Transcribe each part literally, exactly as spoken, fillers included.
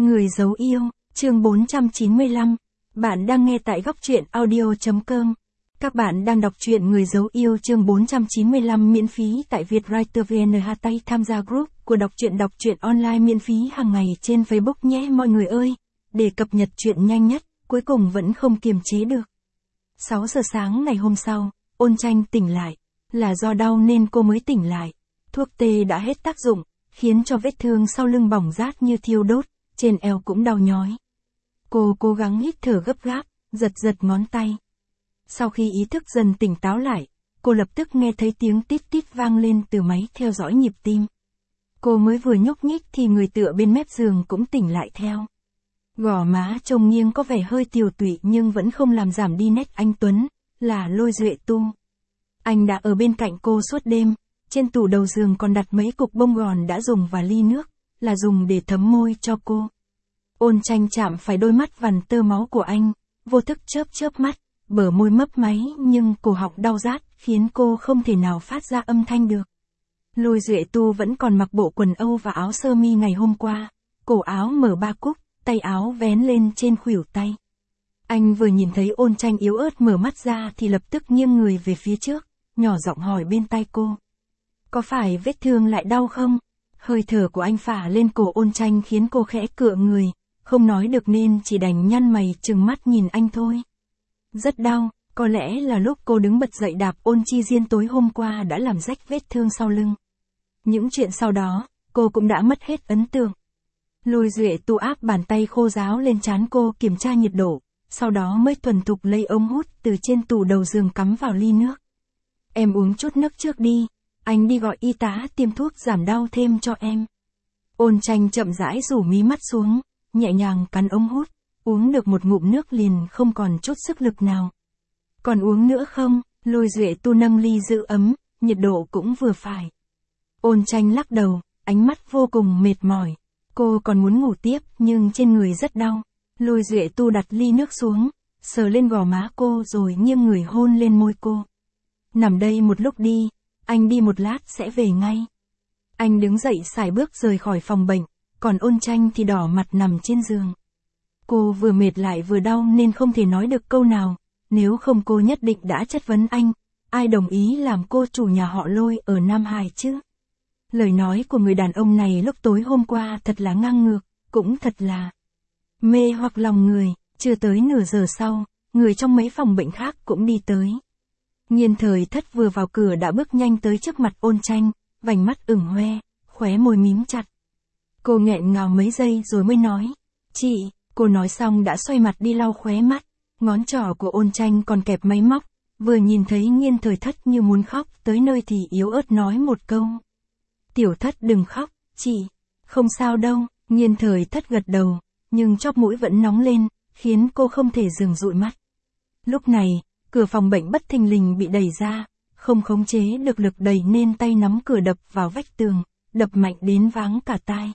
Người giấu yêu, chương bốn trăm chín mươi lăm. Bạn đang nghe tại góc truyện audio.com. Các bạn đang đọc truyện Người giấu yêu chương bốn trăm chín mươi lăm miễn phí tại Vietwriter vê en. Hãy tham gia group của đọc truyện đọc truyện online miễn phí hàng ngày trên Facebook nhé mọi người ơi. Để cập nhật truyện nhanh nhất, cuối cùng vẫn không kiềm chế được. sáu giờ sáng ngày hôm sau, Ôn Tranh tỉnh lại. Là do đau nên cô mới tỉnh lại. Thuốc tê đã hết tác dụng, khiến cho vết thương sau lưng bỏng rát như thiêu đốt, trên eo cũng đau nhói. Cô cố gắng hít thở gấp gáp, giật giật ngón tay. Sau khi ý thức dần tỉnh táo lại, cô lập tức nghe thấy tiếng tít tít vang lên từ máy theo dõi nhịp tim. Cô mới vừa nhúc nhích thì người tựa bên mép giường cũng tỉnh lại theo. Gò má trông nghiêng có vẻ hơi tiều tụy nhưng vẫn không làm giảm đi nét anh tuấn, là Lôi Duệ Tu. Anh đã ở bên cạnh cô suốt đêm, trên tủ đầu giường còn đặt mấy cục bông gòn đã dùng và ly nước, là dùng để thấm môi cho cô. Ôn Tranh chạm phải đôi mắt vằn tơ máu của anh, vô thức chớp chớp mắt, bờ môi mấp máy nhưng cổ họng đau rát khiến cô không thể nào phát ra âm thanh được. Lôi Duệ Tu vẫn còn mặc bộ quần âu và áo sơ mi ngày hôm qua, cổ áo mở ba cúc, tay áo vén lên trên khuỷu tay. Anh vừa nhìn thấy Ôn Tranh yếu ớt mở mắt ra thì lập tức nghiêng người về phía trước, nhỏ giọng hỏi bên tai cô. Có phải vết thương lại đau không? Hơi thở của anh phả lên cổ Ôn Tranh khiến cô khẽ cựa người, không nói được nên chỉ đành nhăn mày trừng mắt nhìn anh thôi. Rất đau, có lẽ là lúc cô đứng bật dậy đạp Ôn Chi Diên tối hôm qua đã làm rách vết thương sau lưng. Những chuyện sau đó, cô cũng đã mất hết ấn tượng. Lôi Duệ Tu áp bàn tay khô ráo lên trán cô kiểm tra nhiệt độ, sau đó mới thuần thục lấy ống hút từ trên tủ đầu giường cắm vào ly nước. Em uống chút nước trước đi, anh đi gọi y tá tiêm thuốc giảm đau thêm cho em. Ôn Tranh chậm rãi rủ mí mắt xuống, nhẹ nhàng cắn ống hút, uống được một ngụm nước liền không còn chút sức lực nào. Còn uống nữa không? Lôi Duệ Tu nâng ly giữ ấm, nhiệt độ cũng vừa phải. Ôn Tranh lắc đầu, ánh mắt vô cùng mệt mỏi. Cô còn muốn ngủ tiếp nhưng trên người rất đau. Lôi Duệ Tu đặt ly nước xuống, sờ lên gò má cô rồi nghiêng người hôn lên môi cô. Nằm đây một lúc đi, anh đi một lát sẽ về ngay. Anh đứng dậy sải bước rời khỏi phòng bệnh, còn Ôn Tranh thì đỏ mặt nằm trên giường. Cô vừa mệt lại vừa đau nên không thể nói được câu nào, nếu không cô nhất định đã chất vấn anh, ai đồng ý làm cô chủ nhà họ Lôi ở Nam Hải chứ? Lời nói của người đàn ông này lúc tối hôm qua thật là ngang ngược, cũng thật là mê hoặc lòng người. Chưa tới nửa giờ sau, người trong mấy phòng bệnh khác cũng đi tới. Nhiên Thời Thất vừa vào cửa đã bước nhanh tới trước mặt Ôn Tranh, vành mắt ửng hoe, khóe môi mím chặt. Cô nghẹn ngào mấy giây rồi mới nói, chị, cô nói xong đã xoay mặt đi lau khóe mắt, ngón trỏ của Ôn Tranh còn kẹp máy móc, vừa nhìn thấy Nhiên Thời Thất như muốn khóc tới nơi thì yếu ớt nói một câu. Tiểu Thất đừng khóc, chị, không sao đâu. Nhiên Thời Thất gật đầu, nhưng chóp mũi vẫn nóng lên, khiến cô không thể dừng dụi mắt. Lúc này, cửa phòng bệnh bất thình lình bị đẩy ra, không khống chế được lực đẩy nên tay nắm cửa đập vào vách tường, đập mạnh đến váng cả tai.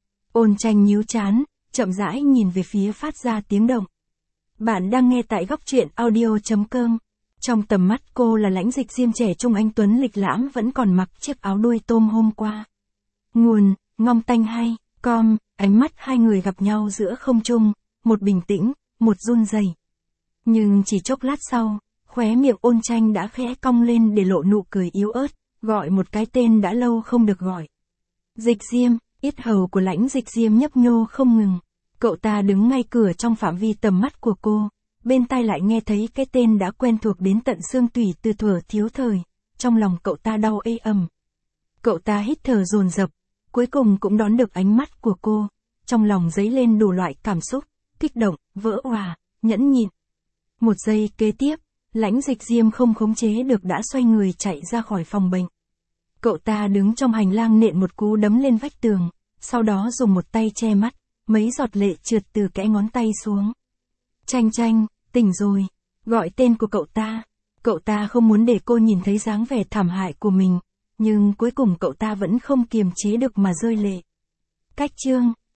Ôn Tranh nhíu trán, chậm rãi nhìn về phía phát ra tiếng động. Bạn đang nghe tại góc truyện audio.com. Trong tầm mắt cô là Lãnh Dịch Diêm trẻ trung anh tuấn lịch lãm vẫn còn mặc chiếc áo đuôi tôm hôm qua. Nguồn, Ngong Tanh hay, com, ánh mắt hai người gặp nhau giữa không trung, một bình tĩnh, một run rẩy. Nhưng chỉ chốc lát sau, khóe miệng Ôn Tranh đã khẽ cong lên để lộ nụ cười yếu ớt, gọi một cái tên đã lâu không được gọi. Dịch Diêm, yết hầu của Lãnh Dịch Diêm nhấp nhô không ngừng. Cậu ta đứng ngay cửa trong phạm vi tầm mắt của cô, bên tai lại nghe thấy cái tên đã quen thuộc đến tận xương tủy từ thuở thiếu thời, trong lòng cậu ta đau ê ẩm. Cậu ta hít thở dồn dập, cuối cùng cũng đón được ánh mắt của cô, trong lòng dấy lên đủ loại cảm xúc, kích động, vỡ òa, nhẫn nhịn. Một giây kế tiếp, Lãnh Dịch Diêm không khống chế được đã xoay người chạy ra khỏi phòng bệnh. Cậu ta đứng trong hành lang nện một cú đấm lên vách tường, sau đó dùng một tay che mắt, mấy giọt lệ trượt từ kẽ ngón tay xuống. Tranh Tranh, tỉnh rồi, gọi tên của cậu ta. Cậu ta không muốn để cô nhìn thấy dáng vẻ thảm hại của mình, nhưng cuối cùng cậu ta vẫn không kiềm chế được mà rơi lệ. Cách chương